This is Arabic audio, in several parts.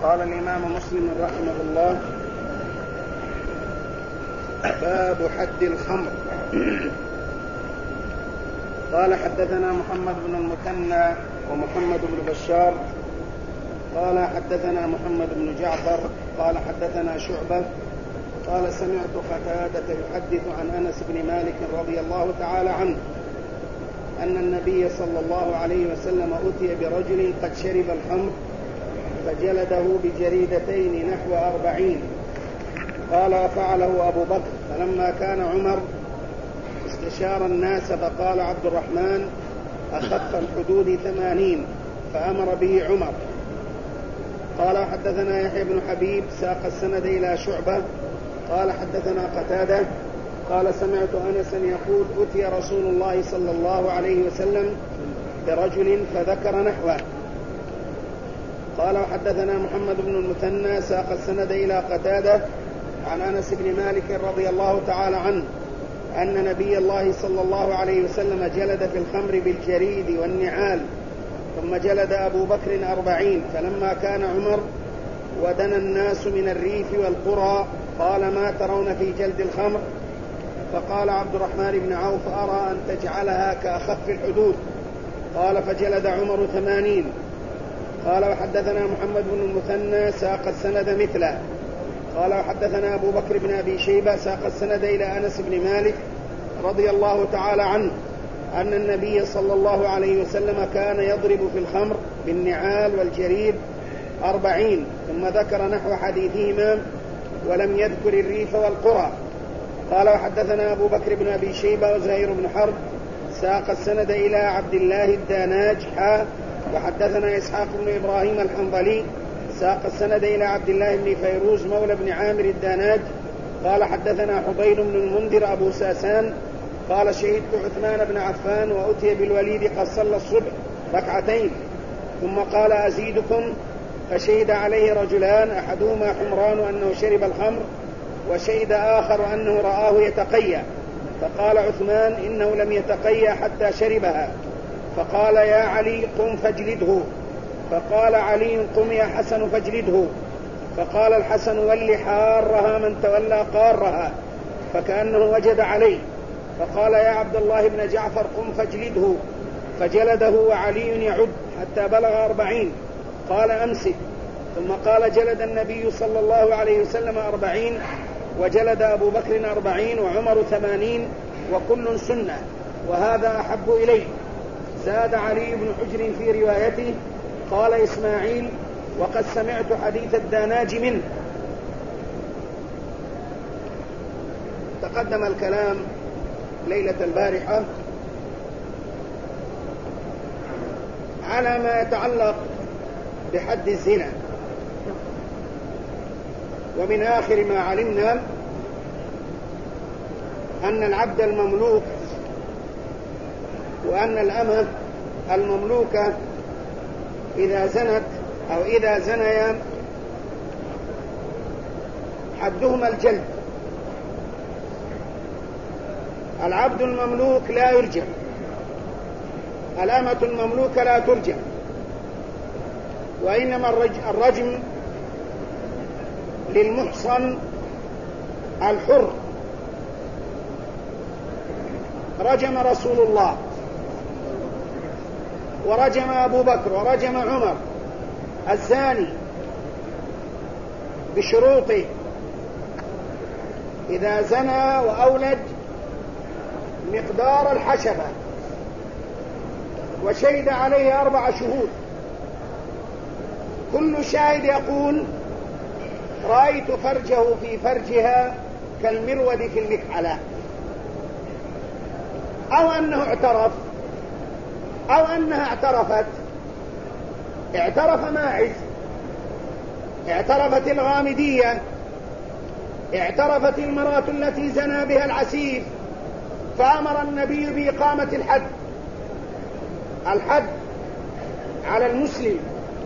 قال الإمام مسلم رحمه الله: باب حد الخمر. قال: حدثنا محمد بن المثنى ومحمد بن بشار قال: حدثنا محمد بن جعفر قال: حدثنا شعبة قال: سمعت قتادة يحدث عن أنس بن مالك رضي الله تعالى عنه أن النبي صلى الله عليه وسلم أتي برجل قد شرب الخمر فجلده بجريدتين نحو 40. قال: فعله أبو بكر، فلما كان عمر استشار الناس فقال عبد الرحمن: أخف الحدود 80، فأمر به عمر. قال: حدثنا يحيى بن حبيب ساق السند إلى شعبة قال: حدثنا قتادة قال: سمعت أنسا يقول: أتي رسول الله صلى الله عليه وسلم برجل فذكر نحوه. قال: وحدثنا محمد بن المثنى ساق السند إلى قتادة عن أنس بن مالك رضي الله تعالى عنه أن نبي الله صلى الله عليه وسلم جلد في الخمر بالجريد والنعال، ثم جلد أبو بكر 40. فلما كان عمر ودنا الناس من الريف والقرى قال: ما ترون في جلد الخمر؟ فقال عبد الرحمن بن عوف: أرى أن تجعلها كأخف الحدود. قال: فجلد عمر 80. قال: وحدثنا محمد بن المثنى ساق السند مثله. قال: وحدثنا أبو بكر بن أبي شيبة ساق السند إلى أنس بن مالك رضي الله تعالى عنه أن النبي صلى الله عليه وسلم كان يضرب في الخمر بالنعال والجريد 40، ثم ذكر نحو حديثهما ولم يذكر الريف والقرى. قال: وحدثنا أبو بكر بن أبي شيبة وزهير بن حرب ساق السند إلى عبد الله الداناج وحدثنا إسحاق بن إبراهيم الحنظلي ساق السند إلى عبد الله بن فيروز مولى بن عامر الداناج قال: حدثنا حبيب بن المنذر أبو ساسان قال: شهدت عثمان بن عفان وأتي بالوليد قد صلى الصبح ركعتين، ثم قال: أزيدكم؟ فشهد عليه رجلان، أحدهما حمران أنه شرب الخمر، وشهد آخر أنه رآه يتقيأ، فقال عثمان: إنه لم يتقيأ حتى شربها. فقال: يا علي قم فاجلده. فقال علي: قم يا حسن فاجلده. فقال الحسن: ول حارها من تولى قارها، فكأنه وجد عليه. فقال: يا عبد الله بن جعفر قم فاجلده. فجلده وعلي يعد حتى بلغ 40. قال: أمسك. ثم قال: جلد النبي صلى الله عليه وسلم 40، وجلد أبو بكر 40، وعمر 80، وكل سنة، وهذا أحب إليه. زاد علي بن حجر في روايته قال إسماعيل: وقد سمعت حديث الداناج منه. تقدم الكلام ليلة البارحة على ما يتعلق بحد الزنا، ومن آخر ما علمنا أن العبد المملوك وأن الأمة المملوكة إذا زنت أو إذا زنيا حدهما الجلد. العبد المملوك لا يرجم، الأمة المملوكة لا ترجم، وإنما الرجم للمحصن الحر. رجم رسول الله، ورجم أبو بكر، ورجم عمر الزاني بشروطه: إذا زنى وأولد مقدار الحشفة، وشهد عليه 4 شهود، كل شاهد يقول: رأيت فرجه في فرجها كالمرود في المكحلة، أو أنه اعترف أو أنها اعترفت. اعترف ماعز، اعترفت الغامدية، اعترفت المرأة التي زنى بها العسيف، فأمر النبي بإقامة الحد على المسلم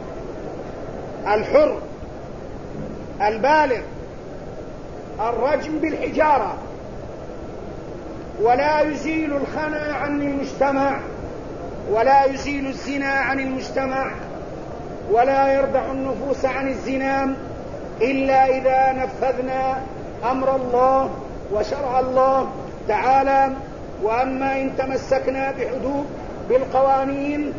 الحر البالغ، الرجم بالحجارة. ولا يزيل الخنا عن المجتمع، ولا يزيل الزنا عن المجتمع ولا يردع النفوس عن الزنا إلا إذا نفذنا أمر الله وشرع الله تعالى. وأما إن تمسكنا بالقوانين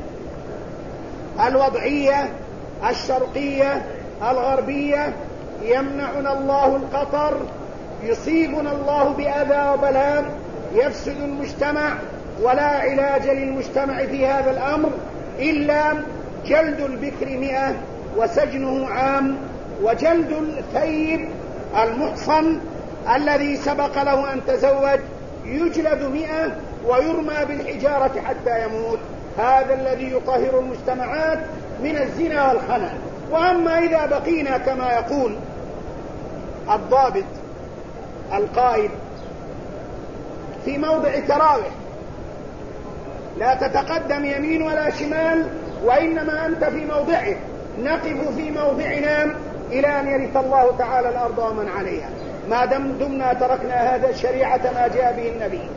الوضعية الشرقية الغربية يمنعنا الله القطر، يصيبنا الله بأذى وبلاء، يفسد المجتمع، ولا علاج للمجتمع في هذا الأمر إلا جلد البكر 100 وسجنه عام، وجلد الثيب المحصن الذي سبق له أن تزوج يجلد 100 ويرمى بالحجارة حتى يموت. هذا الذي يطهر المجتمعات من الزنا والخنا. وأما إذا بقينا كما يقول الضابط القائد في موضع تراوح، لا تتقدم يمين ولا شمال، وإنما أنت في موضعك، نقف في موضعنا إلى أن يرث الله تعالى الأرض ومن عليها، ما دمنا تركنا هذا الشريعة ما جاء به النبي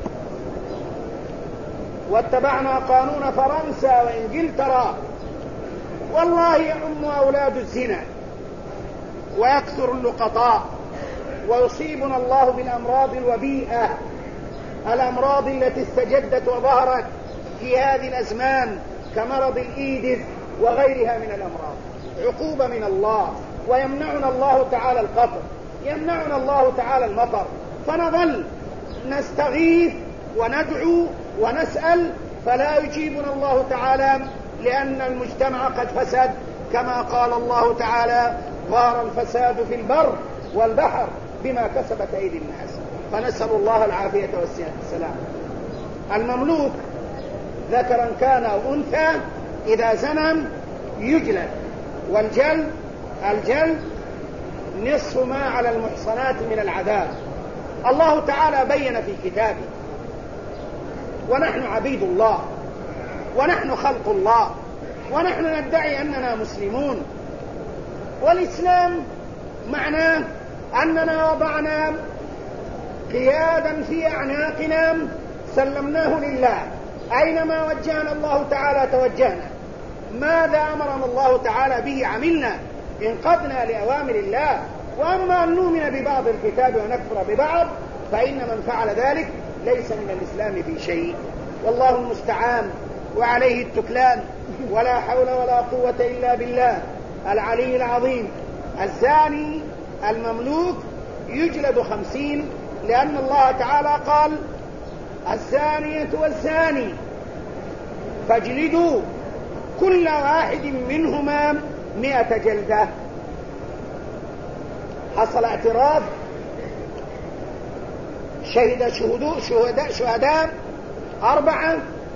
واتبعنا قانون فرنسا وإنجلترا، والله يعم أولاد الزنا ويكثر اللقطاء ويصيبنا الله بالأمراض الوبيئة، الأمراض التي استجدت وظهرت في هذه الأزمان كمرض الإيدز وغيرها من الأمراض، عقوبة من الله. ويمنعنا الله تعالى القطر، يمنعنا الله تعالى المطر، فنظل نستغيث وندعو ونسأل فلا يجيبنا الله تعالى، لأن المجتمع قد فسد كما قال الله تعالى: ظهر الفساد في البر والبحر بما كسبت أيدي الناس. فنسأل الله العافية والسلام. المملوك ذكرا كان أو أنثى إذا زنى يجلد، الجلد نصف ما على المحصنات من العذاب. الله تعالى بين في كتابه، ونحن عبيد الله ونحن خلق الله ونحن ندعي أننا مسلمون، والإسلام معناه أننا وضعنا قيادا في أعناقنا سلمناه لله، أينما وجهنا الله تعالى توجهنا، ماذا أمرنا الله تعالى به عملنا، انقضنا لأوامر الله. وأما أن نؤمن ببعض الكتاب ونكفر ببعض فإن من فعل ذلك ليس من الإسلام في شيء، والله المستعان وعليه التكلان، ولا حول ولا قوة إلا بالله العلي العظيم. الزاني المملوك يجلد 50، لأن الله تعالى قال: الزانية والزاني فاجلدوا كل واحد منهما 100 جلدة. حصل اعتراف، شهد شهداء 4،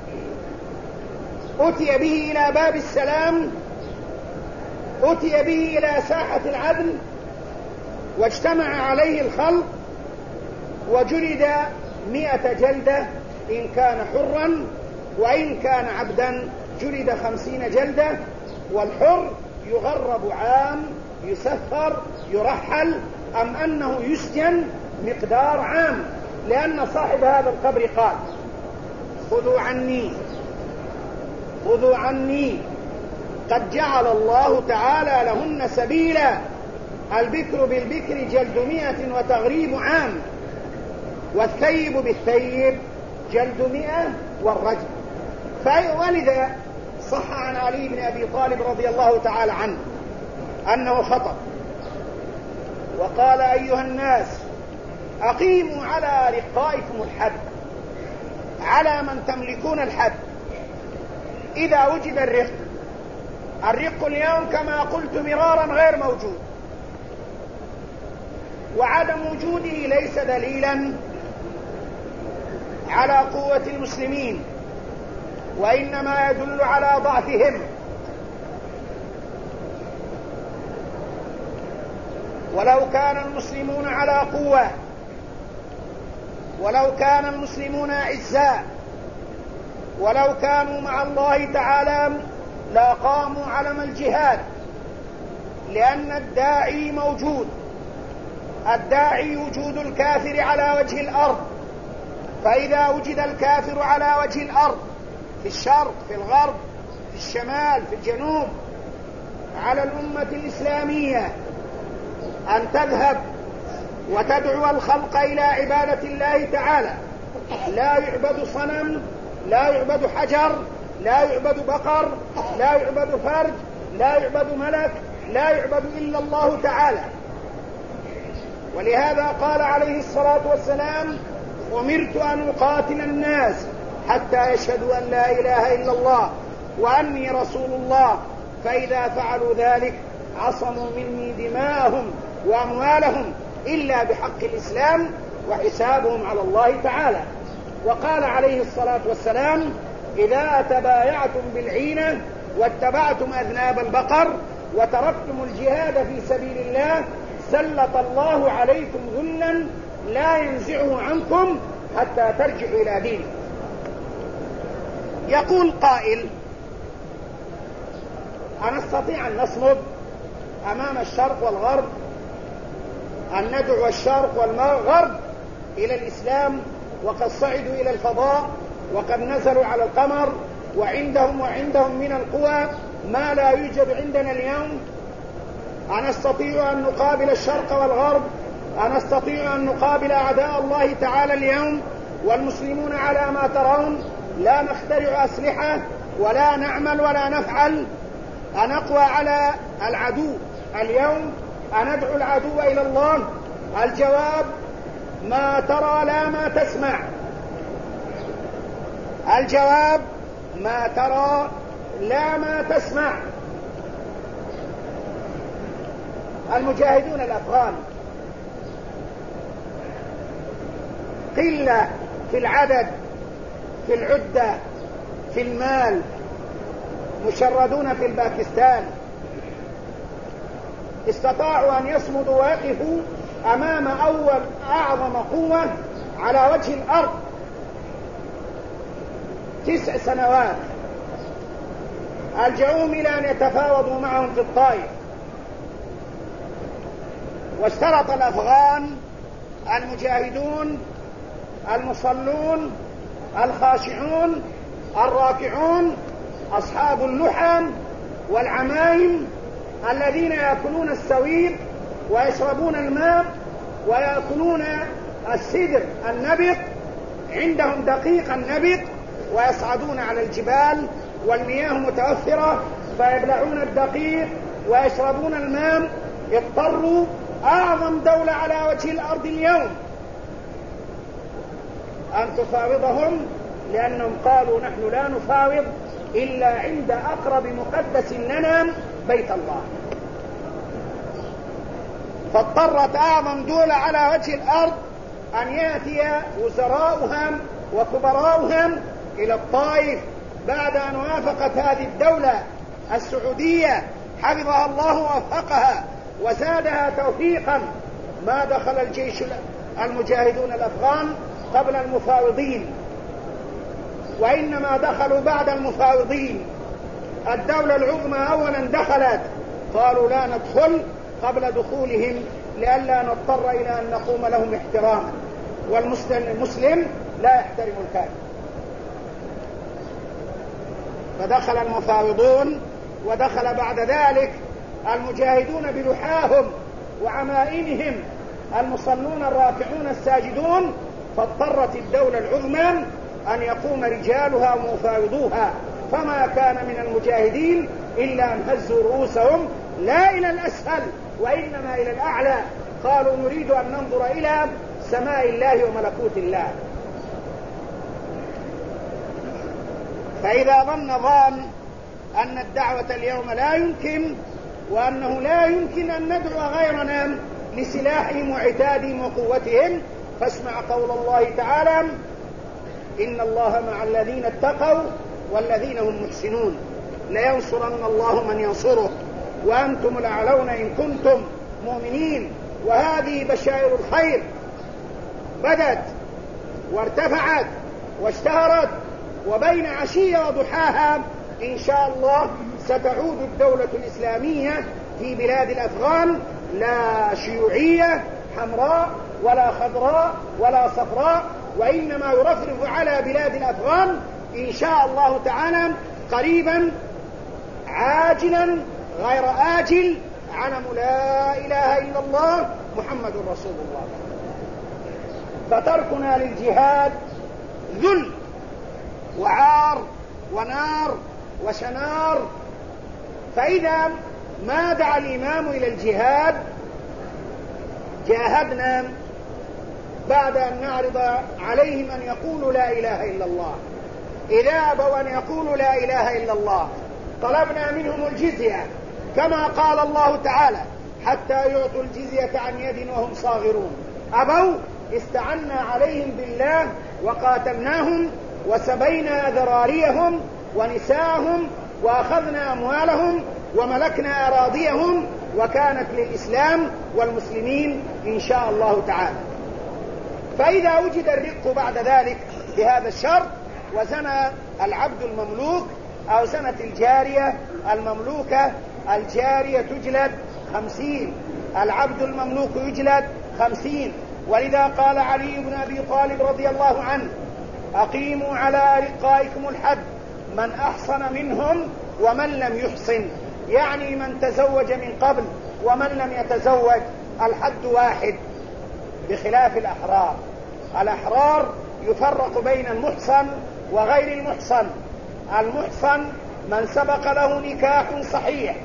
أتي به إلى باب السلام، أتي به إلى ساحة العدل، واجتمع عليه الخلق وجلد 100 جلدة إن كان حرا، وإن كان عبدا جلد 50 جلدة. والحر يغرب عام، يسفر، يرحل، أم أنه يسجن مقدار عام، لأن صاحب هذا القبر قال: خذوا عني قد جعل الله تعالى لهن سبيلا، البكر بالبكر جلد 100 وتغريب عام، والثيب بالثيب جلد 100 والرجم. ولذا صح عن علي بن أبي طالب رضي الله تعالى عنه أنه خطب وقال: أيها الناس، أقيموا على رقائكم الحد، على من تملكون الحد. إذا وجد الرق اليوم كما قلت مرارا غير موجود، وعدم وجوده ليس دليلا على قوة المسلمين، وإنما يدل على ضعفهم. ولو كان المسلمون على قوة، ولو كان المسلمون أعزاء، ولو كانوا مع الله تعالى لقاموا علم الجهاد، لأن الداعي موجود. الداعي وجود الكافر على وجه الأرض، فإذا وجد الكافر على وجه الأرض، في الشرق، في الغرب، في الشمال، في الجنوب، على الأمة الإسلامية أن تذهب وتدعو الخلق إلى عبادة الله تعالى. لا يعبد صنم، لا يعبد حجر، لا يعبد بقر، لا يعبد فرج، لا يعبد ملك، لا يعبد إلا الله تعالى. ولهذا قال عليه الصلاة والسلام: أمرت أن أقاتل الناس حتى يشهدوا أن لا إله إلا الله وأني رسول الله، فإذا فعلوا ذلك عصموا مني دماءهم وأموالهم إلا بحق الإسلام وحسابهم على الله تعالى. وقال عليه الصلاة والسلام: إذا تبايعتم بالعينة واتبعتم أذناب البقر وتركتم الجهاد في سبيل الله سلط الله عليكم ذلا لا ينزعه عنكم حتى ترجعوا إلى دينكم. يقول قائل: أنستطيع أن نصمد أمام الشرق والغرب، أن ندعو الشرق والغرب إلى الإسلام وقد صعدوا إلى الفضاء وقد نزلوا على القمر وعندهم من القوى ما لا يوجد عندنا اليوم؟ أنستطيع أن نقابل الشرق والغرب؟ أنستطيع أن نقابل أعداء الله تعالى اليوم؟ والمسلمون على ما ترون لا نخترع أسلحة ولا نعمل ولا نفعل. أنقوى على العدو اليوم؟ أندعو العدو إلى الله؟ الجواب: ما ترى لا ما تسمع. الجواب: ما ترى لا ما تسمع. المجاهدون الأفغان قلة في العدد، في العدة، في المال، مشردون في الباكستان، استطاعوا أن يصمدوا ويقفوا أمام أعظم قوة على وجه الأرض 9 سنوات. ألجأوهم إلى أن يتفاوضوا معهم في الطائف، واشترط الأفغان المجاهدون المصلون الخاشعون الراكعون أصحاب اللحم والعمائم الذين يأكلون السويق ويشربون الماء ويأكلون السدر النبق، عندهم دقيق النبق، ويصعدون على الجبال والمياه متوفرة فيبلعون الدقيق ويشربون الماء. اضطروا أعظم دولة على وجه الأرض اليوم أن تفاوضهم، لأنهم قالوا: نحن لا نفاوض إلا عند أقرب مقدس لنا بيت الله. فاضطرت أعظم دولة على وجه الأرض أن يأتي وزراؤهم وكبراؤهم إلى الطائف بعد أن وافقت هذه الدولة السعودية حفظها الله ووفقها وزادها توفيقا. ما دخل الجيش المجاهدون الأفغان قبل المفاوضين، وإنما دخلوا بعد المفاوضين. الدولة العظمى أولا دخلت، قالوا لا ندخل قبل دخولهم لئلا نضطر إلى أن نقوم لهم احتراما، والمسلم لا يحترم الكافر. فدخل المفاوضون، ودخل بعد ذلك المجاهدون بلحاهم وعمائمهم، المصلون الراكعون الساجدون. فاضطرت الدولة العظمى أن يقوم رجالها ومفاوضوها، فما كان من المجاهدين إلا أن هزوا رؤوسهم لا إلى الأسفل وإنما إلى الأعلى، قالوا: نريد أن ننظر إلى سماء الله وملكوت الله. فإذا ظن أن الدعوة اليوم لا يمكن، وأنه لا يمكن أن ندعو غيرنا لسلاحهم وعتادهم وقوتهم، فاسمع قول الله تعالى: إن الله مع الذين اتقوا والذين هم محسنون، لينصرن الله من ينصره وأنتم الأعلون إن كنتم مؤمنين. وهذه بشائر الخير بدت وارتفعت واشتهرت، وبين عشية وضحاها إن شاء الله ستعود الدولة الإسلامية في بلاد الأفغان، لا شيوعية حمراء ولا خضراء ولا صفراء، وإنما يرفرف على بلاد الأفغان إن شاء الله تعالى قريبا عاجلا غير آجل علم لا إله إلا الله محمد رسول الله. فتركنا للجهاد ذل وعار ونار وشنار. فإذا ما دعا الإمام إلى الجهاد جاهدنا بعد أن نعرض عليهم أن يقولوا لا إله إلا الله. إذا أبوا أن يقولوا لا إله إلا الله طلبنا منهم الجزية كما قال الله تعالى حتى يعطوا الجزية عن يد وهم صاغرون. أبوا، استعنا عليهم بالله وقاتلناهم وسبينا ذراريهم ونساءهم وأخذنا أموالهم وملكنا أراضيهم، وكانت للإسلام والمسلمين إن شاء الله تعالى. فإذا وجد الرق بعد ذلك بهذا الشرط وزنى العبد المملوك أو زنت الجارية المملوكة، الجارية تجلد 50، العبد المملوك يجلد 50. ولذا قال علي بن أبي طالب رضي الله عنه: أقيموا على رقائكم الحد من أحصن منهم ومن لم يحصن، يعني من تزوج من قبل ومن لم يتزوج، الحد واحد، بخلاف الأحرار. الأحرار يفرق بين المحصن وغير المحصن. المحصن من سبق له نكاح صحيح،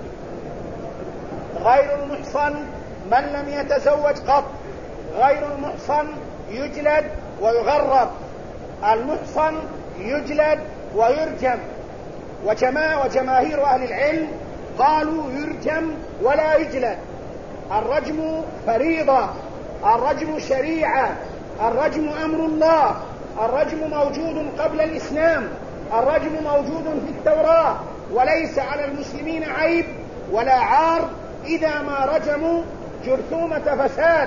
غير المحصن من لم يتزوج قط. غير المحصن يجلد ويغرب، المحصن يجلد ويرجم. وجماهير أهل العلم قالوا يرجم ولا يجلد. الرجم فريضة، الرجم شريعة، الرجم أمر الله، الرجم موجود قبل الإسلام، الرجم موجود في التوراة، وليس على المسلمين عيب ولا عار إذا ما رجموا جرثومة فساد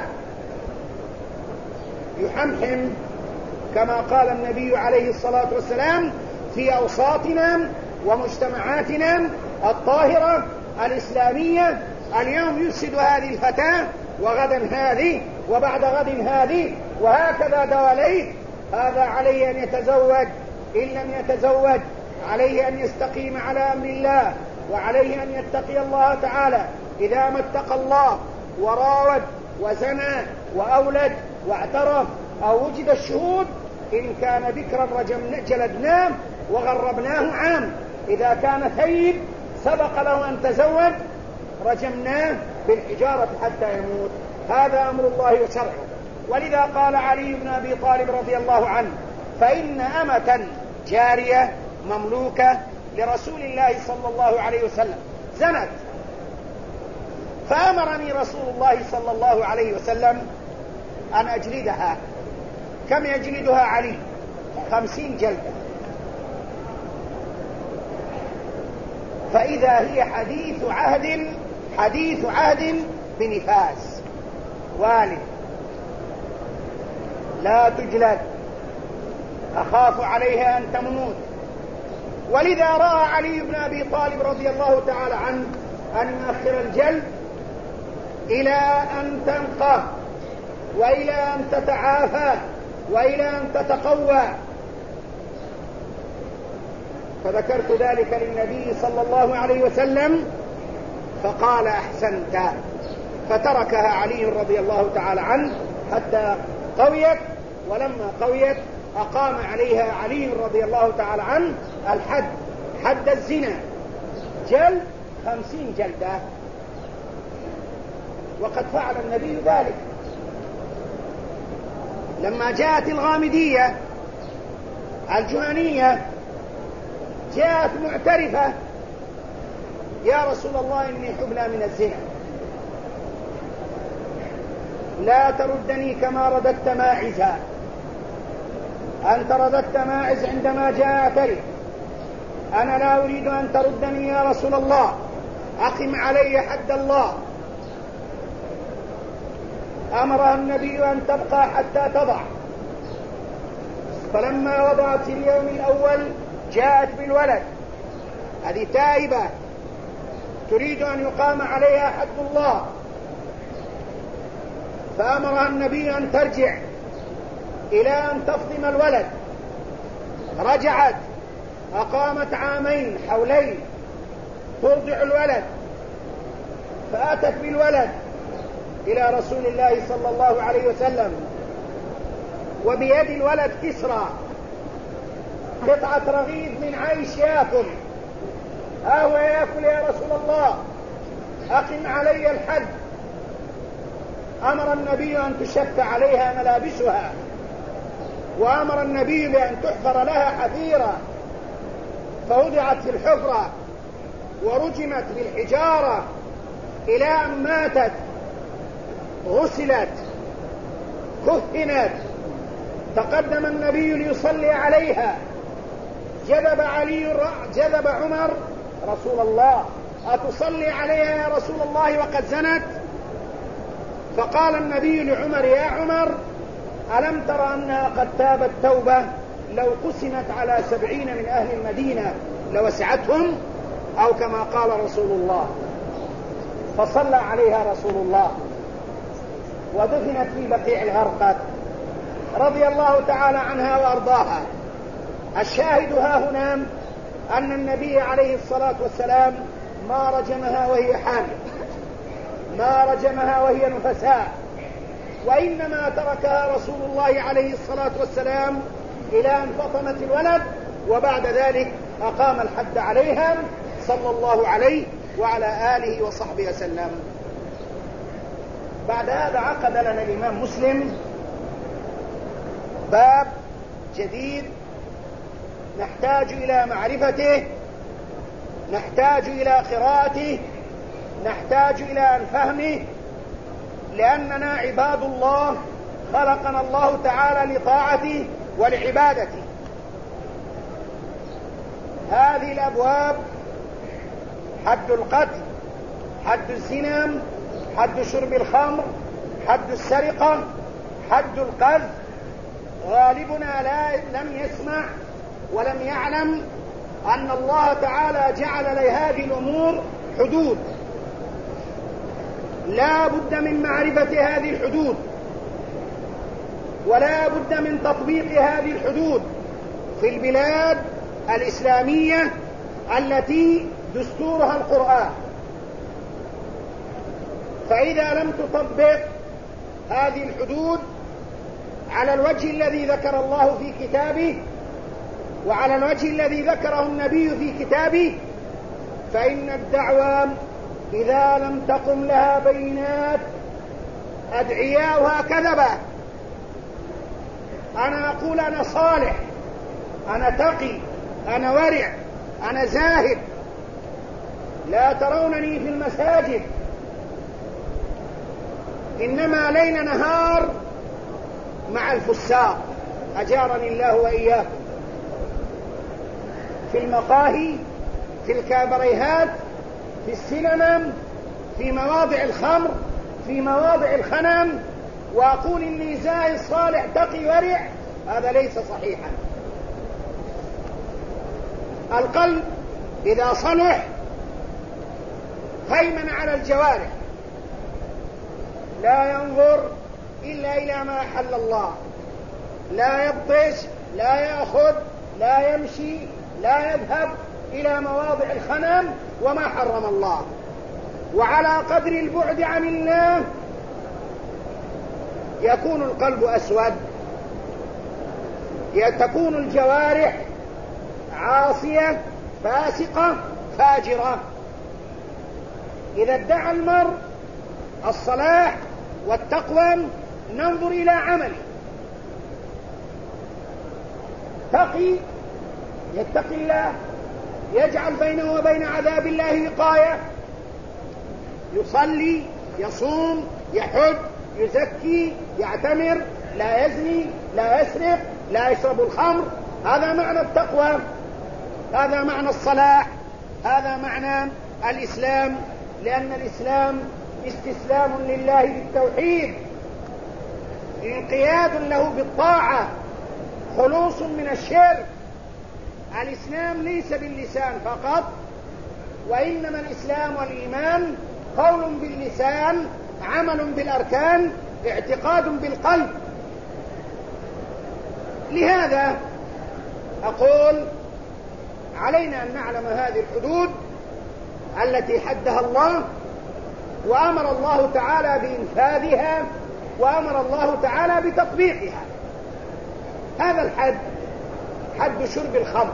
يحمحم، كما قال النبي عليه الصلاة والسلام في أوساطنا ومجتمعاتنا الطاهرة الإسلامية: اليوم يفسد هذه الفتاة وغدا هذه وبعد غد هذه، وهكذا دواليك. هذا عليه أن يتزوج، إن لم يتزوج عليه أن يستقيم على أمر الله، وعليه أن يتقي الله تعالى. إذا ما اتقى الله وراود وزنى وأولد واعترف أو وجد الشهود، إن كان بكرا جلدناه وغربناه عام. إذا كان ثيب سبق له أن تزوج رجمناه بالحجارة حتى يموت. هذا أمر الله وشرعه. ولذا قال علي بن أبي طالب رضي الله عنه: فإن أمة جارية مملوكة لرسول الله صلى الله عليه وسلم زنت، فأمرني رسول الله صلى الله عليه وسلم أن أجلدها. كم يجلدها علي؟ 50 جلدة. فإذا هي حديث عهد بنفاس، والد، لا تجلد، أخاف عليها أن تموت. ولذا رأى علي بن أبي طالب رضي الله تعالى عنه أن يؤخر الجلد إلى أن تنقى وإلى أن تتعافى وإلى أن تتقوى. فذكرت ذلك للنبي صلى الله عليه وسلم فقال: أحسنت. فتركها علي رضي الله تعالى عنه حتى قويت، ولما قويت أقام عليها علي رضي الله تعالى عنه الحد، حد الزنا، جلد 50 جلدة. وقد فعل النبي ذلك لما جاءت الغامدية الجهنية، جاءت معترفة: يا رسول الله إني حبلى من الزنا، لا تردني كما رددت ماعزا. أنت رددت ماعز عندما جاء يعترف، أنا لا أريد أن تردني يا رسول الله، أقم علي حد الله. أمرها النبي أن تبقى حتى تضع. فلما وضعت في اليوم الأول جاءت بالولد، هذه تائبة تريد أن يقام عليها حد الله. فأمرها النبي أن ترجع إلى أن تفطم الولد. رجعت، أقامت عامين حولين ترضع الولد، فأتت بالولد إلى رسول الله صلى الله عليه وسلم، وبيد الولد كسرى قطعة رغيف من عيش يأكل. هو يأكل يا رسول الله، أقم علي الحد. أمر النبي أن تشك عليها ملابسها، وأمر النبي بأن تحفر لها حفيرة، فوضعت في الحفرة ورجمت بالحجارة إلى أن ماتت، غسلت، كهنت. تقدم النبي ليصلي عليها، جذب عمر رسول الله: أتصلي عليها يا رسول الله وقد زنت؟ فقال النبي لعمر: يا عمر، ألم تر أنها قد تابت توبة لو قسمت على 70 من أهل المدينة لوسعتهم، أو كما قال رسول الله. فصلى عليها رسول الله ودفنت في بقيع الغرقد رضي الله تعالى عنها وأرضاها. الشاهد ها هنا أن النبي عليه الصلاة والسلام ما رجمها وهي حامل، ما رجمها وهي نفساء، وإنما تركها رسول الله عليه الصلاة والسلام إلى أن فطمت الولد، وبعد ذلك أقام الحد عليها صلى الله عليه وعلى آله وصحبه وسلم. بعد هذا عقد لنا الإمام مسلم باب جديد نحتاج إلى معرفته، نحتاج إلى قراءته، نحتاج إلى فهمه، لأننا عباد الله خلقنا الله تعالى لطاعته ولعبادته. هذه الأبواب: حد القتل، حد الزنا، حد شرب الخمر، حد السرقة، حد القذف. غالبنا لم يسمع ولم يعلم أن الله تعالى جعل لهذه الأمور حدود. لا بد من معرفة هذه الحدود، ولا بد من تطبيق هذه الحدود في البلاد الإسلامية التي دستورها القرآن. فإذا لم تطبق هذه الحدود على الوجه الذي ذكر الله في كتابه وعلى الوجه الذي ذكره النبي في كتابه، فإن الدعوة إذا لم تقم لها بينات أدعياؤها كذبة. أنا أقول أنا صالح، أنا تقي، أنا ورع، أنا زاهد، لا ترونني في المساجد، إنما ليل نهار مع الفساق، أجارني الله وإياكم، في المقاهي، في الكابريهات، في السينما، في مواضع الخمر، في مواضع الخنم، وأقول إني زاهد صالح تقي ورع، هذا ليس صحيحا. القلب إذا صلح هيمن على الجوارح، لا ينظر إلا إلى ما أحل الله، لا يبطش، لا يأخذ، لا يمشي، لا يذهب إلى مواضع الخنم وما حرم الله. وعلى قدر البعد عن الله يكون القلب أسود، تكون الجوارح عاصية فاسقة فاجرة. إذا ادعى المرء الصلاح والتقوى ننظر إلى عمله. تقي يتقي الله، يجعل بينه وبين عذاب الله وقاية، يصلي، يصوم، يحج، يزكي، يعتمر، لا يزني، لا يسرق، لا يشرب الخمر. هذا معنى التقوى، هذا معنى الصلاح، هذا معنى الإسلام. لأن الإسلام استسلام لله بالتوحيد، انقياد له بالطاعة، خلوص من الشرك. الإسلام ليس باللسان فقط، وإنما الإسلام والإيمان قول باللسان، عمل بالأركان، اعتقاد بالقلب. لهذا أقول علينا أن نعلم هذه الحدود التي حدها الله، وأمر الله تعالى بإنفاذها، وأمر الله تعالى بتطبيقها. هذا الحد حد شرب الخمر.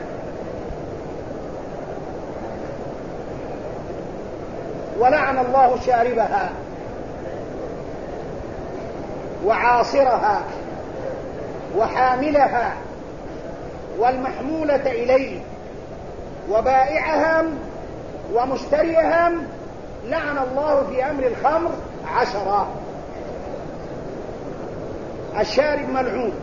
ولعن الله شاربها وعاصرها وحاملها والمحمولة إليه وبائعها ومشتريها، لعن الله في أمر الخمر 10. الشارب ملعون،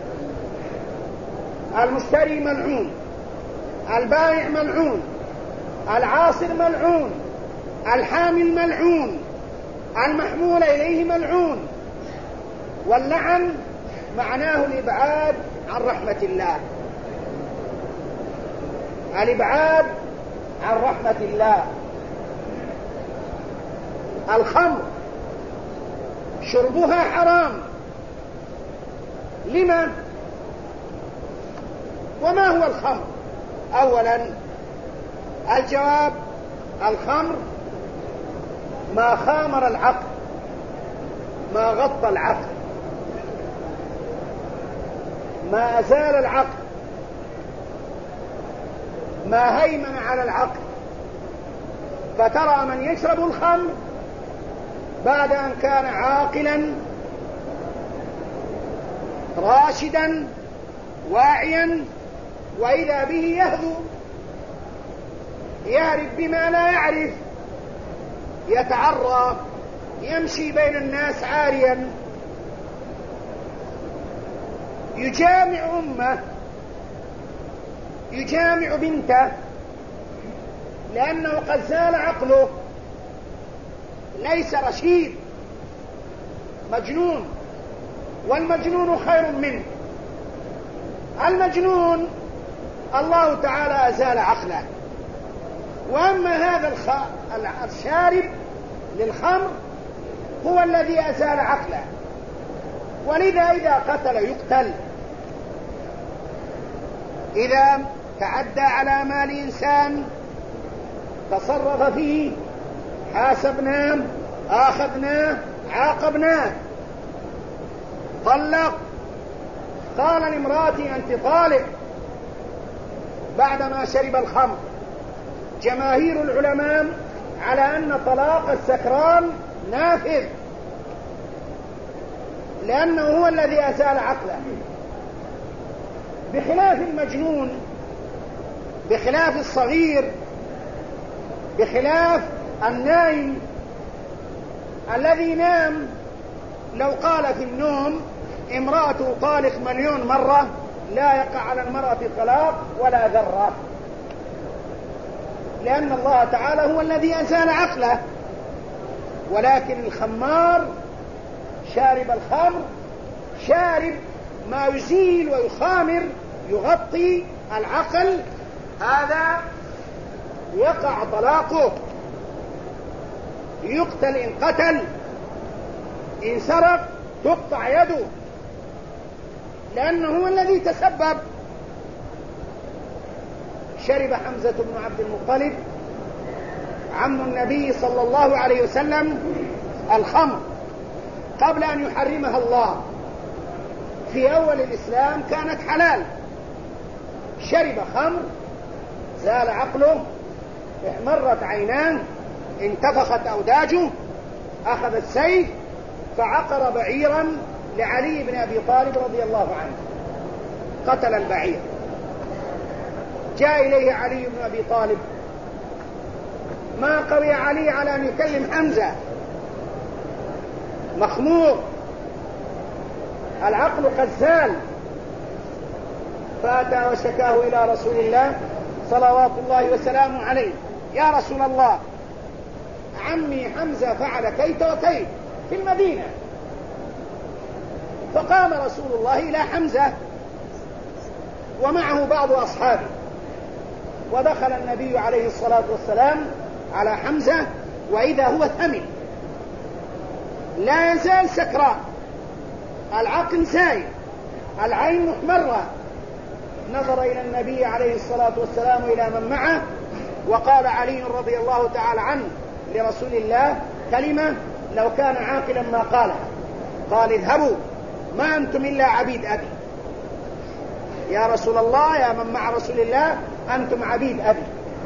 المشتري ملعون، البائع ملعون، العاصر ملعون، الحامل ملعون، المحمول إليه ملعون. واللعن معناه الإبعاد عن رحمة الله، الإبعاد عن رحمة الله. الخمر شربها حرام. لما؟ وما هو الخمر؟ أولا الجواب: الخمر ما خامر العقل، ما غطى العقل، ما أزال العقل، ما هيمن على العقل. فترى من يشرب الخمر بعد أن كان عاقلا راشدا واعيا، وإذا به يهدو، يعرف بما لا يعرف، يتعرى، يمشي بين الناس عاريا، يجامع أمه، يجامع بنته، لأنه قد زال عقله، ليس رشيد، مجنون. والمجنون خير منه. المجنون الله تعالى أزال عقله، وأما هذا الشارب للخمر هو الذي أزال عقله، ولذا إذا قتل يقتل. إذا تعدى على مال إنسان تصرف فيه حاسبناه، آخذناه، عاقبناه. طلق، قال لامرأتي أنت طالق بعدما شرب الخمر. جماهير العلماء على أن طلاق السكران نافذ، لأنه هو الذي أزال عقله، بخلاف المجنون، بخلاف الصغير، بخلاف النائم الذي نام. لو قال في النوم امرأته طالق 1,000,000 مرة لا يقع على المرأة طلاق ولا ذرة، لأن الله تعالى هو الذي أزال عقله. ولكن الخمار شارب الخمر شارب ما يزيل ويخامر، يغطي العقل، هذا يقع طلاقه، يقتل إن قتل، إن سرق تقطع يده، لأنه هو الذي تسبب. شرب حمزة بن عبد المطلب عم النبي صلى الله عليه وسلم الخمر قبل أن يحرمها الله. في أول الإسلام كانت حلال. شرب خمر، زال عقله، احمرت عيناه، انتفخت أوداجه، أخذ السيف فعقر بعيرا لعلي بن أبي طالب رضي الله عنه، قتل البعير. جاء إليه علي بن أبي طالب، ما قوي علي على أن يكلم حمزة، مخمور، العقل قد زال. فأتى وشكاه إلى رسول الله صلوات الله وسلامه عليه: يا رسول الله، عمي حمزة فعل كيت وكيت في المدينة. فقام رسول الله إلى حمزة ومعه بعض أصحابه، ودخل النبي عليه الصلاة والسلام على حمزة وإذا هو ثمن، لا يزال سكران، العقل ساير، العين محمرة. نظر إلى النبي عليه الصلاة والسلام إلى من معه، وقال علي رضي الله تعالى عنه لرسول الله: كلمة لو كان عاقلا ما قالها. قال اذهبوا ما أنتم إلا عبيد أبي. يا رسول الله، يا من مع رسول الله، أنتم عبيد أبي.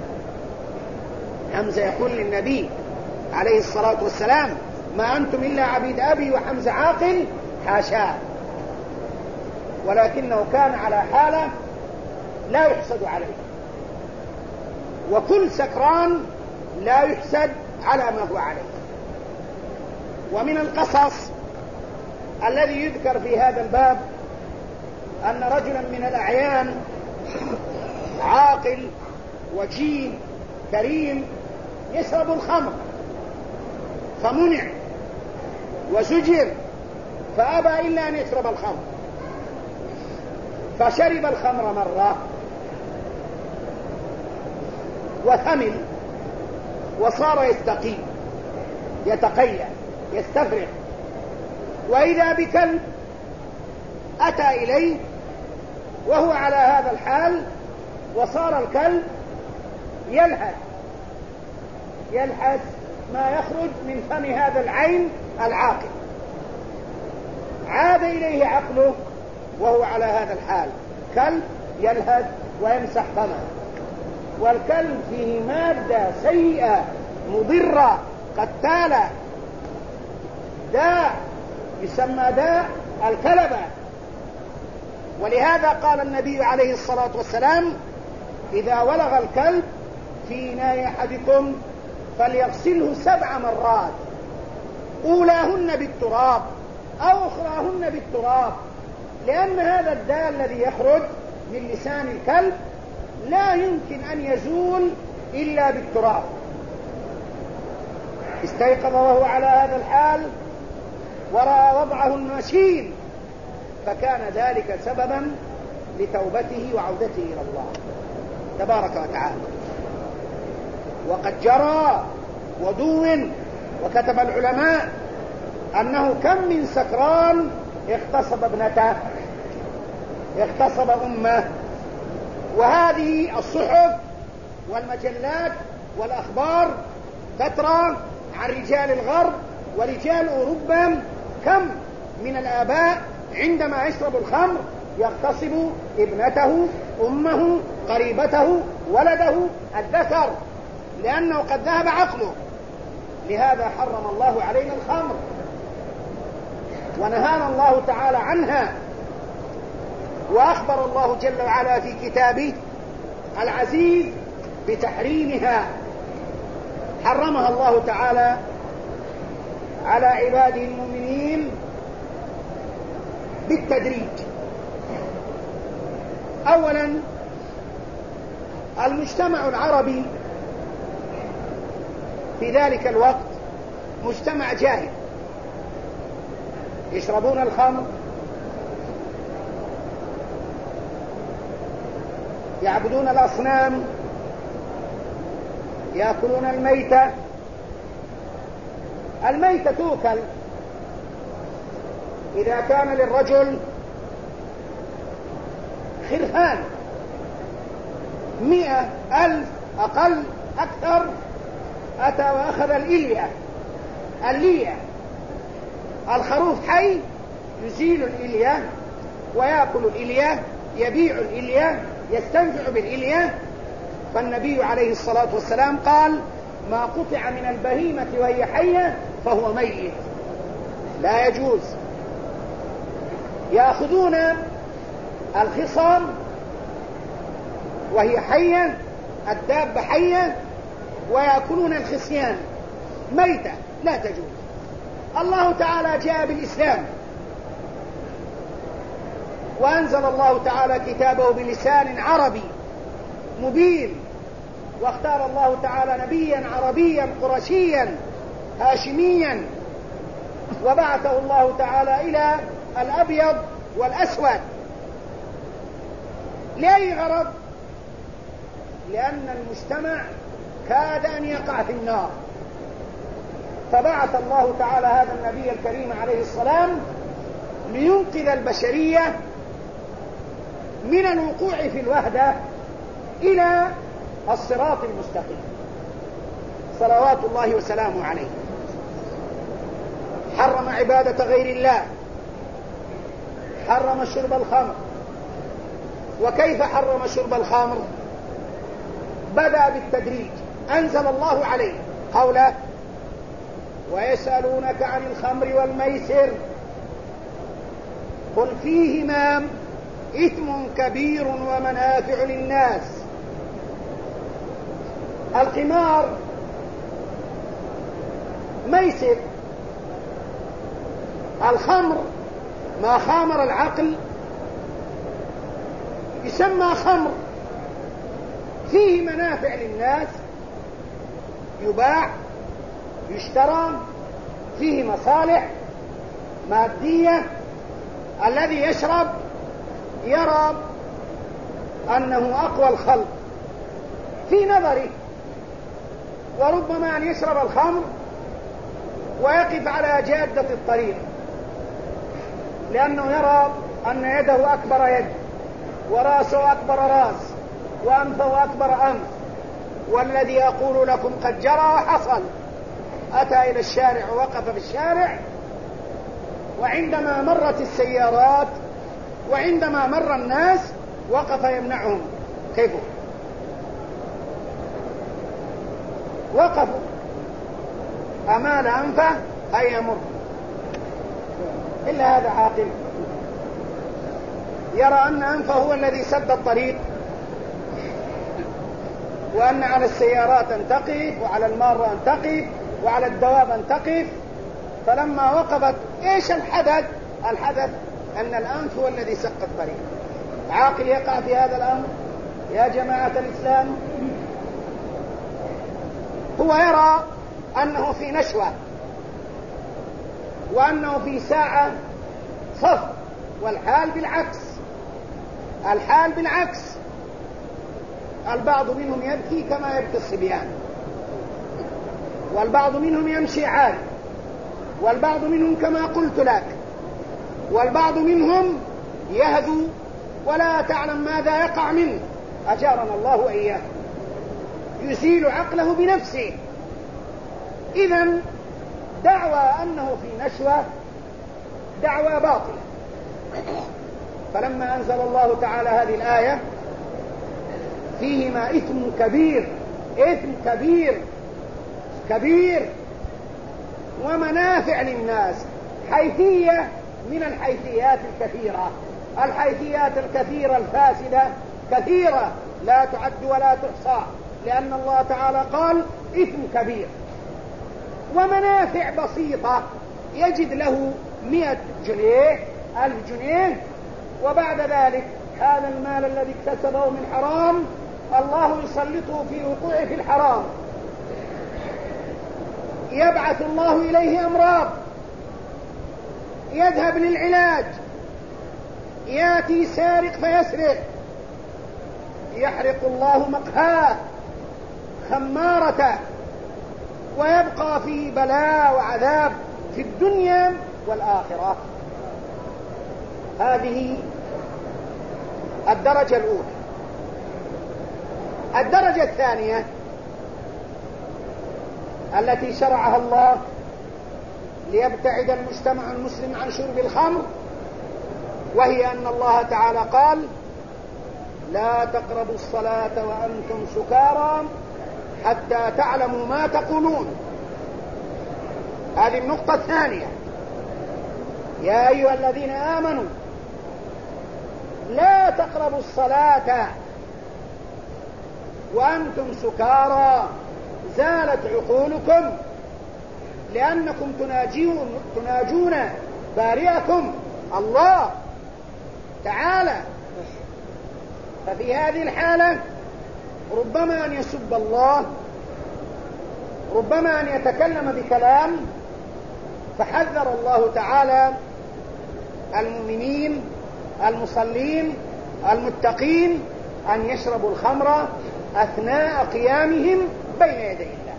حمزة يقول للنبي عليه الصلاة والسلام ما أنتم إلا عبيد أبي، وحمزة عاقل؟ حاشاه، ولكنه كان على حالة لا يحسد عليه، وكل سكران لا يحسد على ما هو عليه. ومن القصص الذي يذكر في هذا الباب أن رجلا من الأعيان عاقل وجيه كريم يشرب الخمر، فمنع وزجر، فأبى إلا أن يشرب الخمر، فشرب الخمر مرة وثمل وصار يستقيم يتقيأ يستفرغ، وإذا بكلب أتى إليه وهو على هذا الحال، وصار الكلب يلحس ما يخرج من فم هذا العين العاقل. عاد إليه عقله وهو على هذا الحال، كلب يلهث ويمسح فمه، والكلب فيه مادة سيئة مضرة قتالة، داء يسمى داء الكلبة. ولهذا قال النبي عليه الصلاة والسلام إذا ولغ الكلب في إناء أحدكم فليغسله 7 مرات، أولاهن بالتراب أو أخراهن بالتراب، لأن هذا الداء الذي يخرج من لسان الكلب لا يمكن أن يزول إلا بالتراب. استيقظ وهو على هذا الحال ورأى وضعه المشين، فكان ذلك سببا لتوبته وعودته إلى الله تبارك وتعالى. وقد جرى ودون وكتب العلماء أنه كم من سكران اغتصب ابنته، اغتصب أمه. وهذه الصحف والمجلات والأخبار تترى عن رجال الغرب ورجال أوروبا كم من الآباء عندما يشرب الخمر يغتصب ابنته، أمه، قريبته، ولده الذكر، لأنه قد ذهب عقله. لهذا حرم الله علينا الخمر ونهانا الله تعالى عنها، وأخبر الله جل وعلا في كتابه العزيز بتحريمها. حرمها الله تعالى على عباده المؤمنين بالتدريج. أولا المجتمع العربي في ذلك الوقت مجتمع جاهل، يشربون الخمر، يعبدون الأصنام، يأكلون الميتة. الميتة توكل إذا كان للرجل خرفان 100 ألف أقل أكثر، أتى وأخذ اللية، الخروف حي يزيل الإلية ويأكل الإلية، يبيع الإلية، يستنفع بالإلية. فالنبي عليه الصلاة والسلام قال ما قطع من البهيمة وهي حية فهو ميت، لا يجوز. يأخذون الخصام وهي حية، الدابة حية، ويأكلون الخصيان ميتة، لا تجوز. الله تعالى جاء بالإسلام وأنزل الله تعالى كتابه بلسان عربي مبين، واختار الله تعالى نبيا عربيا قرشيا هاشميا، وبعثه الله تعالى إلى الأبيض والأسود. لأي غرض؟ لأن المجتمع كاد أن يقع في النار، فبعث الله تعالى هذا النبي الكريم عليه السلام لينقذ البشرية من الوقوع في الوهدة إلى الصراط المستقيم صلوات الله وسلامه عليه. حرم عبادة غير الله، حرم شرب الخمر. وكيف حرم شرب الخمر؟ بدأ بالتدريج، أنزل الله عليه قوله: ويسألونك عن الخمر والميسر قل فيهما إثم كبير ومنافع للناس. القمار ميسر، الخمر ما خامر العقل يسمى خمر، فيه منافع للناس، يباع يشترى، فيه مصالح مادية. الذي يشرب يرى أنه أقوى الخلق في نظره، وربما أن يشرب الخمر ويقف على جادة الطريق لأنه يرى أن يده أكبر يد، وراسه أكبر راس، وأنفه أكبر أنف. والذي أقول لكم قد جرى وحصل. أتى إلى الشارع ووقف في الشارع، وعندما مرت السيارات وعندما مر الناس وقف يمنعهم. كيف؟ وقفوا، أمال أنفه هيا مر. إلا هذا عاقل يرى أن أنفه هو الذي سد الطريق، وأن على السيارات أن تقف، وعلى المارة أن تقف، وعلى الدواب أن تقف. فلما وقفت إيش الحدث؟ الحدث أن الأنف هو الذي سق الطريق. عاقل يقع في هذا الأمر يا جماعة الإسلام؟ هو يرى أنه في نشوة، وأنه في ساعة صف، والحال بالعكس. الحال بالعكس. البعض منهم يبكي كما يبكي الصبيان، والبعض منهم يمشي عالي، والبعض منهم كما قلت لك، والبعض منهم يهدو ولا تعلم ماذا يقع منه، أجارنا الله وإياه، يزيل عقله بنفسه. إذن دعوى أنه في نشوة دعوى باطلة. فلما أنزل الله تعالى هذه الآية: فيهما إثم كبير، إثم كبير كبير ومنافع للناس، حيثية من الحيثيات الكثيرة. الحيثيات الكثيرة الفاسدة كثيرة لا تعد ولا تحصى، لأن الله تعالى قال إثم كبير. ومنافع بسيطة، يجد له 100 جنيه 1000 جنيه، وبعد ذلك هذا المال الذي اكتسبه من حرام الله يسلطه في وقوعه في الحرام، يبعث الله إليه أمراض، يذهب للعلاج، يأتي سارق فيسرق، يحرق الله مقهاه خمارته، ويبقى فيه بلاء وعذاب في الدنيا والآخرة. هذه الدرجة الأولى. الدرجة الثانية التي شرعها الله ليبتعد المجتمع المسلم عن شرب الخمر، وهي أن الله تعالى قال: لا تقربوا الصلاة وأنتم سكارى حتى تعلموا ما تقولون. هذه النقطة الثانية. يا أيها الذين آمنوا لا تقربوا الصلاة وأنتم سكارى، زالت عقولكم، لأنكم تناجون بارئكم الله تعالى. ففي هذه الحالة ربما أن يسب الله، ربما أن يتكلم بكلام. فحذر الله تعالى المؤمنين المصلين المتقين أن يشربوا الخمر أثناء قيامهم بين يدي الله.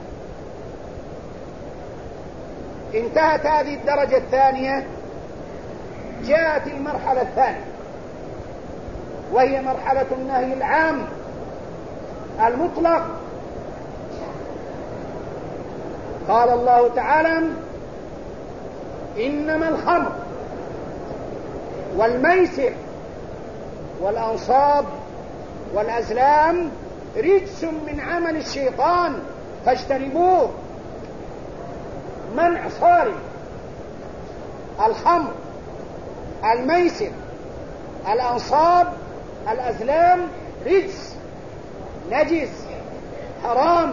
انتهت هذه الدرجة الثانية، جاءت المرحلة الثانية، وهي مرحلة النهي العام المطلق. قال الله تعالى: إنما الخمر والميسر والأنصاب والأزلام رجس من عمل الشيطان فاجتنبوه. منع صارم. الخمر، الميسر، الأنصاب، الأزلام رجس، نجس، حرام،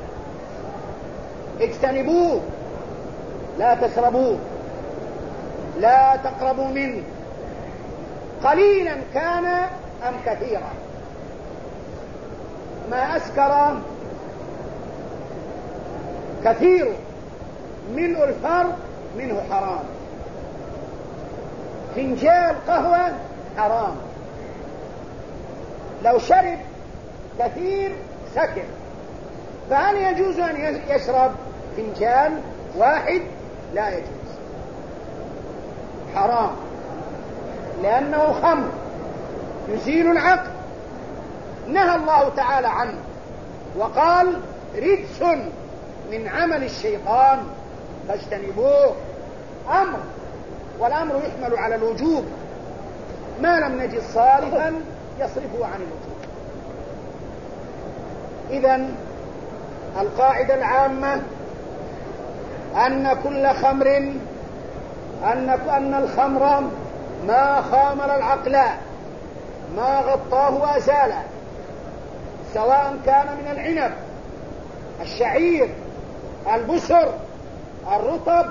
اجتنبوه، لا تشربوه، لا تقربوا منه، قليلا كان أم كثيرا. ما أسكر كثير ملء الفرد منه حرام. فنجان قهوة حرام، لو شرب كثير سكر. فهل يجوز أن يشرب فنجان واحد؟ لا يجوز، حرام، لأنه خمر يزيل العقل. نهى الله تعالى عنه وقال رجس من عمل الشيطان فاجتنبوه. أمر، والأمر يحمل على الوجوب، ما لم نجد صارفا يصرفه عن الوجوب. إذن القاعدة العامة أن كل خمر أن الخمر ما خامر العقل، ما غطاه وأزاله، سواء كان من العنب، الشعير، البسر، الرطب،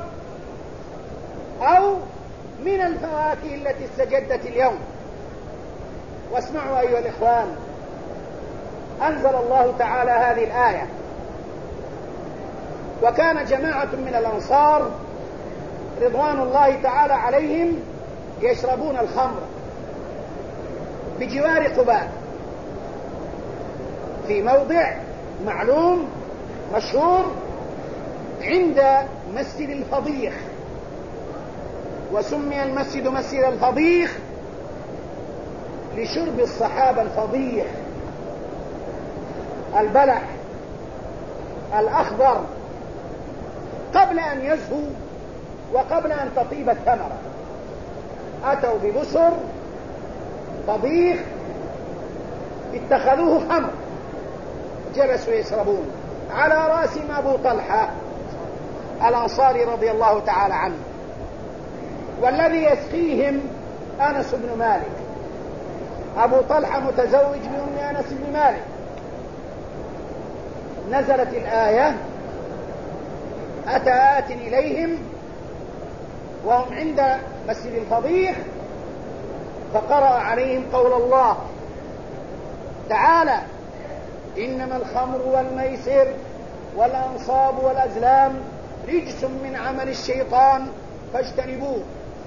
أو من الفواكه التي استجدت اليوم. واسمعوا أيها الإخوان، أنزل الله تعالى هذه الآية: وكان جماعة من الأنصار رضوان الله تعالى عليهم يشربون الخمر بجوار قباء في موضع معلوم مشهور عند مسجد الفضيخ، وسمي المسجد مسجد الفضيخ لشرب الصحابة الفضيخ، البلح الأخضر، قبل أن يزهو وقبل أن تطيب الثمرة. أتوا ببسر طبيخ اتخذوه خمر، جلسوا يشربون، على رأسهم أبو طلحة الأنصاري رضي الله تعالى عنه، والذي يسقيهم أنس بن مالك. أبو طلحة متزوج بأم أنس بن مالك. نزلت الآية: أتى آت إليهم وهم عند مسجد الفضيخ فقرأ عليهم قول الله تعالى: إنما الخمر والميسر والأنصاب والأزلام رجس من عمل الشيطان فاجتنبوه.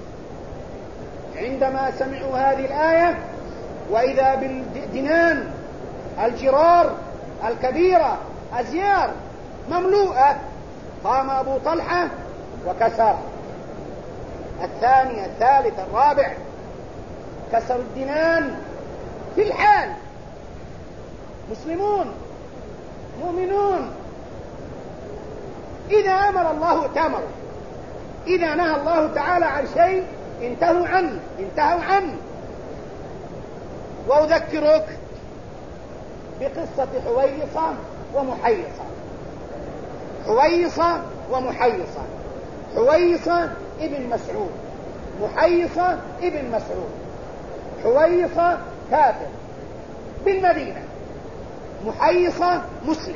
عندما سمعوا هذه الآية وإذا بالدنان الجرار الكبيرة أزيار مملوءة، قام أبو طلحة وكسر الثاني الثالث الرابع، كسر الدنان في الحال. مسلمون مؤمنون، إذا أمر الله تمروا، إذا نهى الله تعالى عن شيء انتهوا عنه. وأذكرك بقصة حويصة ومحيصة. حويصة ابن مسعود، محيصة ابن مسعود. حويصة كافر بالمدينة، محيصة مسلم.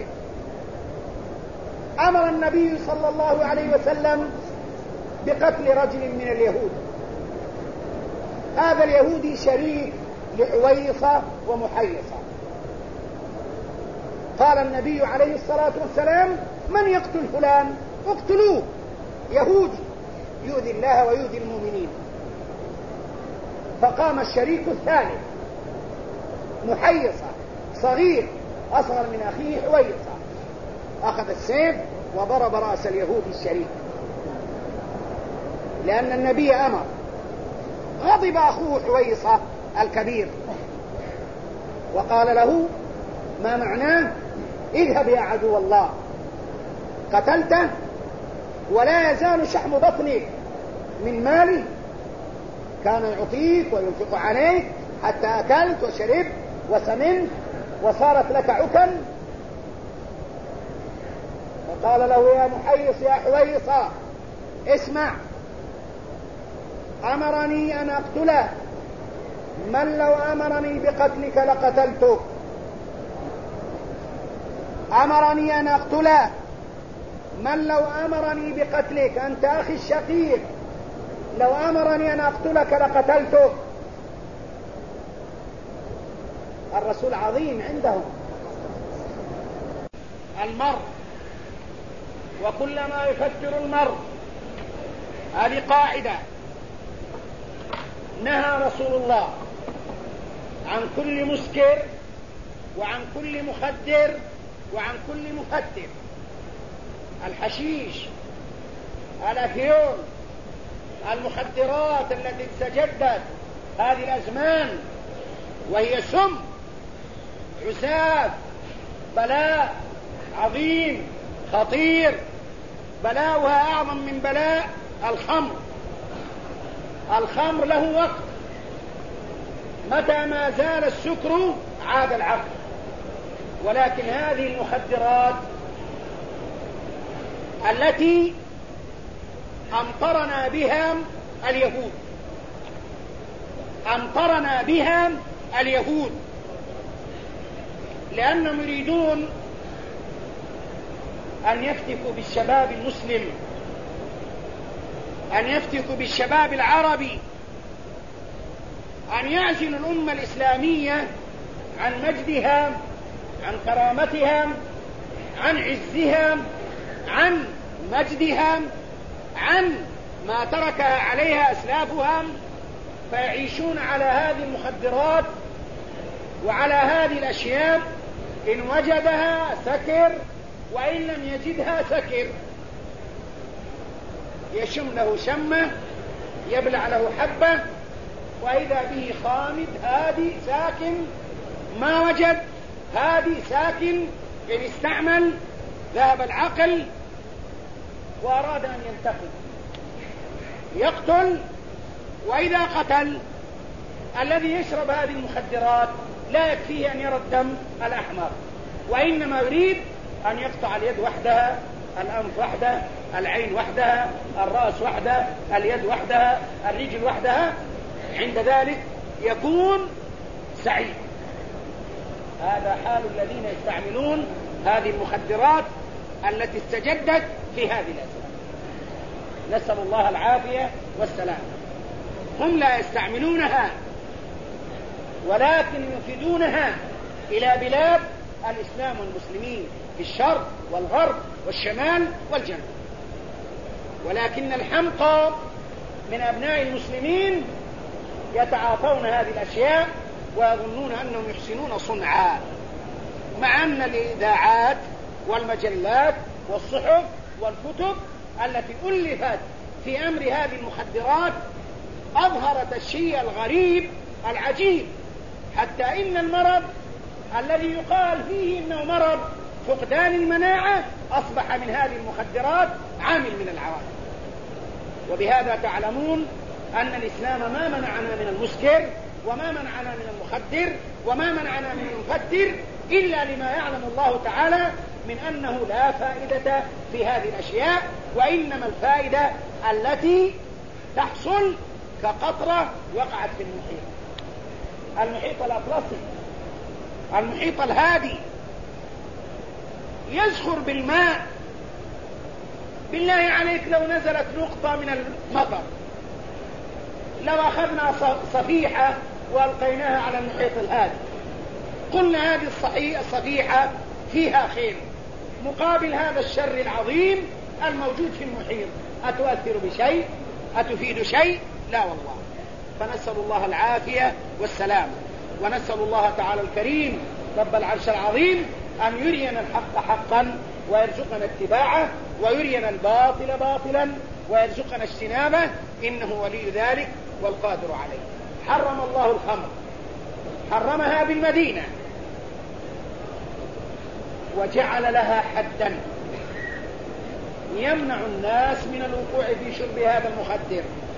أمر النبي صلى الله عليه وسلم بقتل رجل من اليهود. هذا اليهودي شريك لحويصة ومحيصة. قال النبي عليه الصلاة والسلام: من يقتل فلان اقتلوه، يهودي يؤذي الله ويؤذي المؤمنين. فقام الشريك الثالث محيصة صغير أصغر من أخيه حويصة، أخذ السيف وضرب رأس اليهودي الشريك، لأن النبي أمر. غضب أخوه حويصة الكبير وقال له: ما معناه؟ اذهب يا عدو الله، قتلته ولا يزال شحم بطنك من ماله كان يعطيك وينفق عليك حتى أكلت وشربت وسمنت وصارت لك عكا. فقال له يا محيص يا حويصة اسمع، أمرني أن أقتله، من لو أمرني بقتلك لقتلته. أمرني أن أقتله، من لو أمرني بقتلك، أنت أخي الشقيق، لو أمرني أن أقتلك لقتلته. الرسول عظيم عندهم. المرء وكلما يفكر المرء، هذه قاعدة نهى رسول الله عن كل مسكر وعن كل مخدر وعن كل مفتر. الحشيش، الأفيون، المخدرات التي استجدت هذه الأزمان وهي سم عساف، بلاء عظيم خطير، بلاؤها أعظم من بلاء الخمر. الخمر له وقت، متى ما زال السكر عاد العقل. ولكن هذه المخدرات التي أمطرنا بها اليهود، أمطرنا بها اليهود، لأنهم يريدون أن يفتكوا بالشباب المسلم، أن يفتكوا بالشباب العربي، أن يعزلوا الأمة الإسلامية عن مجدها، عن كرامتها، عن عزها، عن مجدها، عن ما تركها عليها أسلافها، فيعيشون على هذه المخدرات وعلى هذه الأشياء. إن وجدها سكر، وإن لم يجدها سكر. يشم له شمة، يبلع له حبة، وإذا به خامد هادي ساكن، ما وجد هادي ساكن. إن استعمل ذهب العقل وأراد أن ينتقم يقتل. وإذا قتل الذي يشرب هذه المخدرات لا يكفيه أن يرى الدم الأحمر، وإنما يريد أن يقطع اليد وحدها، الأنف وحده، العين وحدها، الرأس وحده، اليد وحدها، الرجل وحدها. عند ذلك يكون سعيد. هذا حال الذين يستعملون هذه المخدرات التي استجدت في هذه الأزمان. نسأل الله العافية والسلام. هم لا يستعملونها، ولكن يفيدونها إلى بلاد الإسلام والمسلمين في الشرق والغرب والشمال والجنوب. ولكن الحمقى من أبناء المسلمين يتعاطون هذه الأشياء ويظنون أنهم يحسنون صنعا، مع أن الإذاعات والمجلات والصحف والكتب التي ألفت في أمر هذه المخدرات أظهرت الشيء الغريب العجيب، حتى إن المرض الذي يقال فيه إنه مرض فقدان المناعة أصبح من هذه المخدرات عامل من العوامل. وبهذا تعلمون أن الإسلام ما منعنا من المسكر، وما منعنا من المخدر، وما منعنا من المفتر، إلا لما يعلم الله تعالى من أنه لا فائدة في هذه الأشياء، وإنما الفائدة التي تحصل كقطرة وقعت في المحيط الأطلسي، المحيط الهادي، يزخر بالماء. بالله عليك لو نزلت نقطة من المطر، لو أخذنا صفيحة وألقيناها على المحيط الهادي، قلنا هذه الصفيحة فيها خير مقابل هذا الشر العظيم الموجود في المحيط، أتؤثر بشيء؟ أتفيد شيء؟ لا والله. فنسأل الله العافية والسلام، ونسأل الله تعالى الكريم رب العرش العظيم أن يرينا الحق حقا ويرزقنا اتباعه، ويرينا الباطل باطلا ويرزقنا اجتنابه، إنه ولي ذلك والقادر عليه. حرم الله الخمر، حرمها بالمدينة، وجعل لها حدا يمنع الناس من الوقوع في شرب هذا المخدر.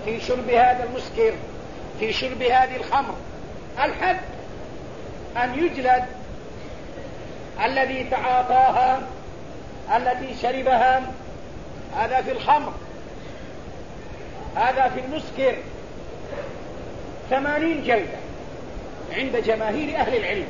في شرب هذا المسكر، في شرب هذه الخمر. الحد أن يجلد الذي تعاطاها، التي شربها، هذا في الخمر، هذا في المسكر 80 جلدة عند جماهير أهل العلم.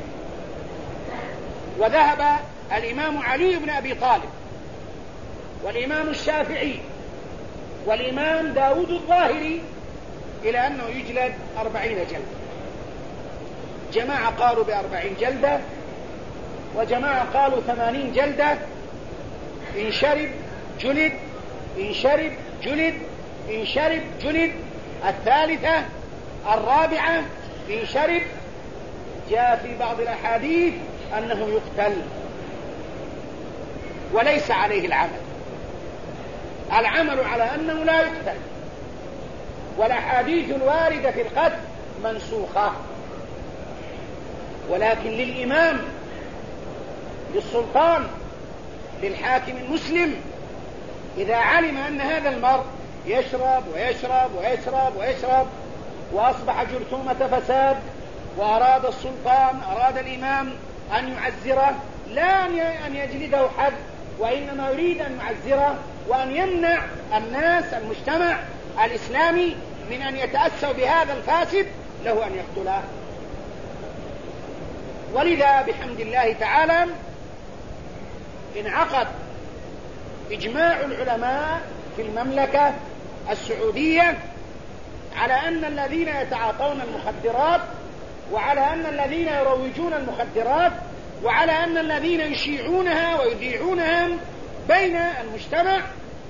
وذهب الإمام علي بن أبي طالب والإمام الشافعي والإمام داود الظاهري إلى أنه يجلد 40 جلدة. جماعة قالوا ب40 جلدة، وجماعة قالوا 80 جلدة. إن شرب جلد، إن شرب جلد، إن شرب جلد. الثالثة الرابعة إن شرب. جاء في بعض الأحاديث أنه يقتل، وليس عليه العمل على أنه لا يقتل. والأحاديث الواردة في القتل منسوخة. ولكن للإمام، للسلطان، للحاكم المسلم، إذا علم أن هذا المرء يشرب ويشرب ويشرب ويشرب وأصبح جرثومة فساد، وأراد السلطان، أراد الإمام أن يعزره، لا أن يجلده حد، وإنما يريد أن يعزره وأن يمنع الناس، المجتمع الإسلامي، من أن يتأسوا بهذا الفاسد، له أن يقتله. ولذا بحمد الله تعالى انعقد إجماع العلماء في المملكة السعودية على أن الذين يتعاطون المخدرات، وعلى أن الذين يروجون المخدرات، وعلى أن الذين يشيعونها ويذيعونها بين المجتمع،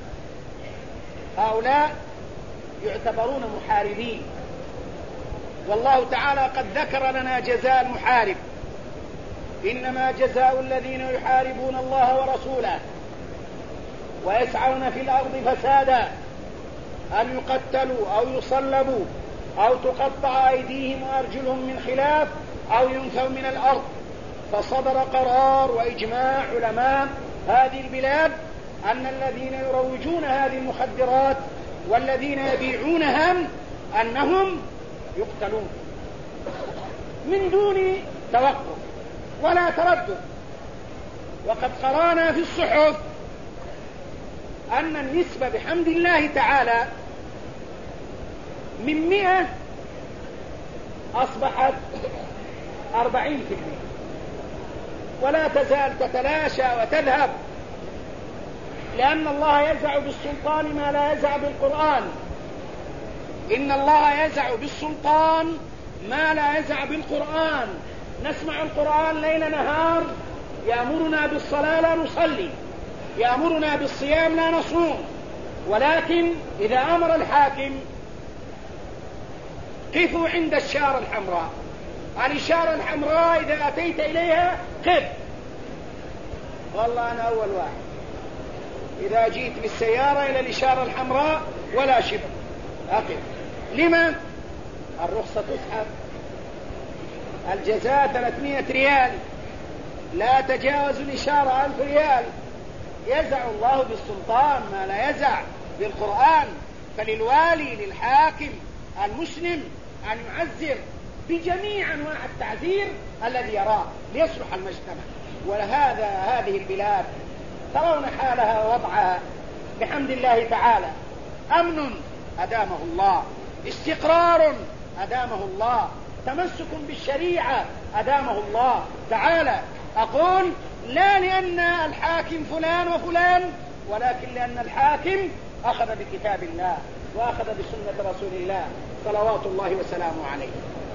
هؤلاء يعتبرون محاربين. والله تعالى قد ذكر لنا جزاء المحارب: إنما جزاء الذين يحاربون الله ورسوله ويسعون في الأرض فسادا أن يقتلوا أو يصلبوا أو تقطع أيديهم وأرجلهم من خلاف أو ينفوا من الأرض. فصدر قرار وإجماع علماء هذه البلاد أن الذين يروجون هذه المخدرات والذين يبيعونها أنهم يقتلون من دون توقف ولا تردد. وقد قرأنا في الصحف أن النسبة بحمد الله تعالى من 100 أصبحت 40%، ولا تزال تتلاشى وتذهب، لأن الله يزع بالسلطان ما لا يزع بالقرآن. إن الله يزع بالسلطان ما لا يزع بالقرآن. نسمع القرآن ليل نهار، يأمرنا بالصلاة لا نصلي، يأمرنا بالصيام لا نصوم، ولكن إذا أمر الحاكم قفوا عند الشارة الحمراء. الإشارة الحمراء إذا أتيت إليها قف. والله أنا أول واحد إذا جيت بالسيارة إلى الإشارة الحمراء ولا شبه أقف. لما؟ الرخصة تسحب، الجزاء 300 ريال، لا تجاوز الإشارة 1000 ريال. يزع الله بالسلطان ما لا يزع بالقرآن. فللوالي للحاكم المسلم أن يعزر بجميع أنواع التعزير الذي يراه ليصلح المجتمع. ولهذا هذه البلاد ترون حالها ووضعها بحمد الله تعالى: أمن أدامه الله، استقرار أدامه الله، تمسك بالشريعة أدامه الله تعالى. أقول لا لأن الحاكم فلان وفلان، ولكن لأن الحاكم أخذ بكتاب الله وأخذ بسنة رسول الله صلوات الله وسلامه عليه.